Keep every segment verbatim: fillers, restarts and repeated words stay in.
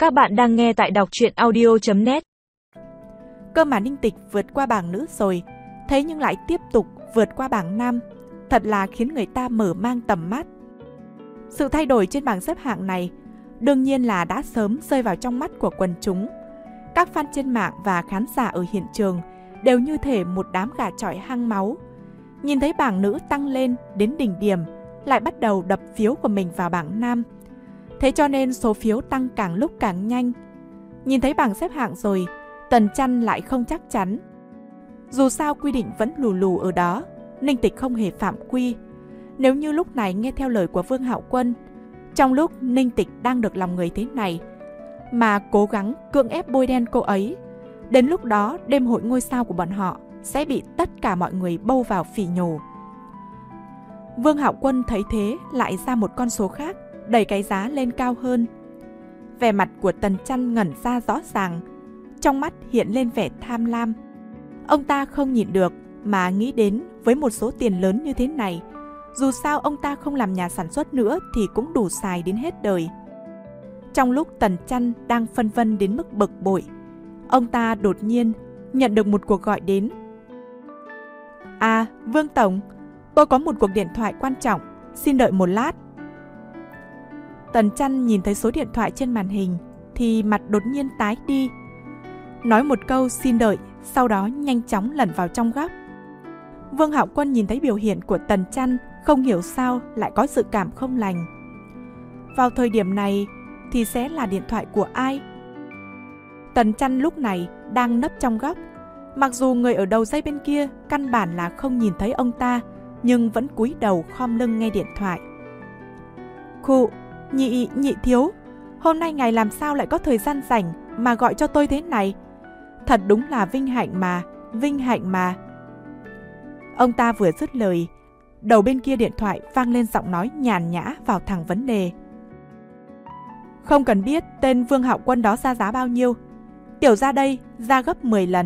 Các bạn đang nghe tại đọc truyện audio chấm net. Cơ mà Ninh Tịch vượt qua bảng nữ rồi, thế nhưng lại tiếp tục vượt qua bảng nam, thật là khiến người ta mở mang tầm mắt. Sự thay đổi trên bảng xếp hạng này đương nhiên là đã sớm rơi vào trong mắt của quần chúng. Các fan trên mạng và khán giả ở hiện trường đều như thể một đám gà chọi hăng máu. Nhìn thấy bảng nữ tăng lên đến đỉnh điểm, lại bắt đầu đập phiếu của mình vào bảng nam. Thế cho nên số phiếu tăng càng lúc càng nhanh. Nhìn thấy bảng xếp hạng rồi, Tần Chăn lại không chắc chắn. Dù sao quy định vẫn lù lù ở đó, Ninh Tịch không hề phạm quy. Nếu như lúc này nghe theo lời của Vương Hạo Quân, trong lúc Ninh Tịch đang được lòng người thế này, mà cố gắng cưỡng ép bôi đen cô ấy, đến lúc đó đêm hội ngôi sao của bọn họ sẽ bị tất cả mọi người bâu vào phỉ nhổ. Vương Hạo Quân thấy thế lại ra một con số khác, đẩy cái giá lên cao hơn. Vẻ mặt của Tần Chăn ngẩn ra rõ ràng, trong mắt hiện lên vẻ tham lam. Ông ta không nhịn được mà nghĩ đến với một số tiền lớn như thế này, dù sao ông ta không làm nhà sản xuất nữa thì cũng đủ xài đến hết đời. Trong lúc Tần Chăn đang phân vân đến mức bực bội, ông ta đột nhiên nhận được một cuộc gọi đến. À, Vương Tổng, tôi có một cuộc điện thoại quan trọng, xin đợi một lát. Tần Chăn nhìn thấy số điện thoại trên màn hình thì mặt đột nhiên tái đi. Nói một câu xin đợi, sau đó nhanh chóng lẩn vào trong góc. Vương Hạo Quân nhìn thấy biểu hiện của Tần Chăn, không hiểu sao lại có dự cảm không lành. Vào thời điểm này thì sẽ là điện thoại của ai? Tần Chăn lúc này đang nấp trong góc. Mặc dù người ở đầu dây bên kia căn bản là không nhìn thấy ông ta, nhưng vẫn cúi đầu khom lưng nghe điện thoại. Khụ, nhị, nhị thiếu, hôm nay ngài làm sao lại có thời gian rảnh mà gọi cho tôi thế này? Thật đúng là vinh hạnh mà, vinh hạnh mà. Ông ta vừa dứt lời, đầu bên kia điện thoại vang lên giọng nói nhàn nhã vào thẳng vấn đề. Không cần biết tên Vương Hạo Quân đó ra giá bao nhiêu, tiểu ra đây ra gấp mười lần.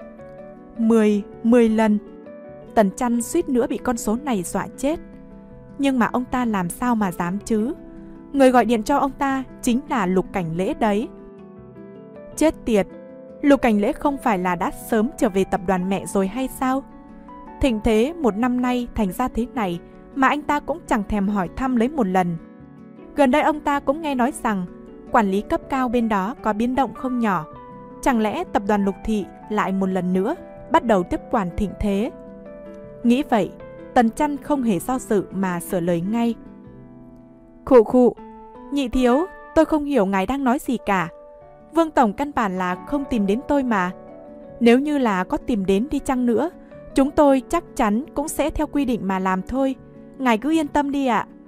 mười, mười lần. Tần Chăn suýt nữa bị con số này dọa chết. Nhưng mà ông ta làm sao mà dám chứ? Người gọi điện cho ông ta chính là Lục Cảnh Lễ đấy. Chết tiệt, Lục Cảnh Lễ không phải là đã sớm trở về tập đoàn mẹ rồi hay sao? Thịnh thế một năm nay thành ra thế này mà anh ta cũng chẳng thèm hỏi thăm lấy một lần. Gần đây ông ta cũng nghe nói rằng quản lý cấp cao bên đó có biến động không nhỏ. Chẳng lẽ tập đoàn Lục Thị lại một lần nữa bắt đầu tiếp quản Thịnh thế? Nghĩ vậy, Tần Chăn không hề do dự mà sửa lời ngay. Khụ khụ, nhị thiếu, tôi không hiểu ngài đang nói gì cả. Vương Tổng căn bản là không tìm đến tôi mà. Nếu như là có tìm đến đi chăng nữa, chúng tôi chắc chắn cũng sẽ theo quy định mà làm thôi. Ngài cứ yên tâm đi ạ.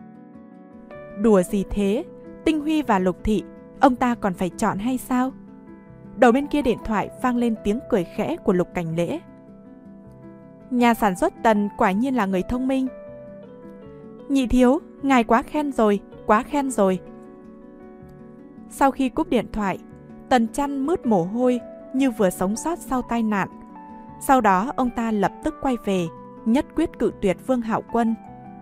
Đùa gì thế? Tinh Huy và Lục Thị, ông ta còn phải chọn hay sao? Đầu bên kia điện thoại vang lên tiếng cười khẽ của Lục Cảnh Lễ. Nhà sản xuất Tần quả nhiên là người thông minh. Nhị thiếu, ngài quá khen rồi, quá khen rồi. Sau khi cúp điện thoại, Tần Chăn mướt mồ hôi như vừa sống sót sau tai nạn. Sau đó ông ta lập tức quay về, nhất quyết cự tuyệt Vương Hạo Quân.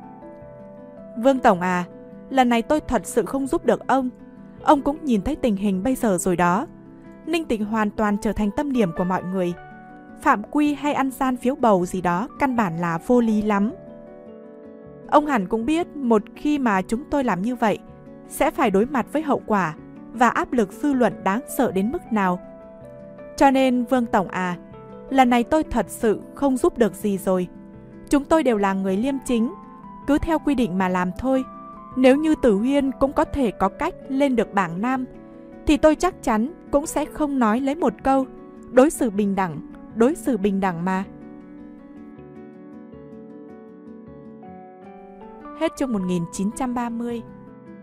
Vương Tổng à, lần này tôi thật sự không giúp được ông. Ông cũng nhìn thấy tình hình bây giờ rồi đó. Ninh Tịch hoàn toàn trở thành tâm điểm của mọi người. Phạm quy hay ăn gian phiếu bầu gì đó căn bản là vô lý lắm. Ông hẳn cũng biết một khi mà chúng tôi làm như vậy sẽ phải đối mặt với hậu quả và áp lực dư luận đáng sợ đến mức nào. Cho nên Vương Tổng à, lần này tôi thật sự không giúp được gì rồi. Chúng tôi đều là người liêm chính, cứ theo quy định mà làm thôi. Nếu như Tử Huyên cũng có thể có cách lên được bảng nam, thì tôi chắc chắn cũng sẽ không nói lấy một câu đối xử bình đẳng, đối xử bình đẳng mà. Hết chương một nghìn chín trăm ba mươi.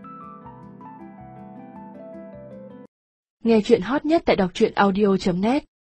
Nghe chuyện hot nhất tại đọc truyện audio chấm net.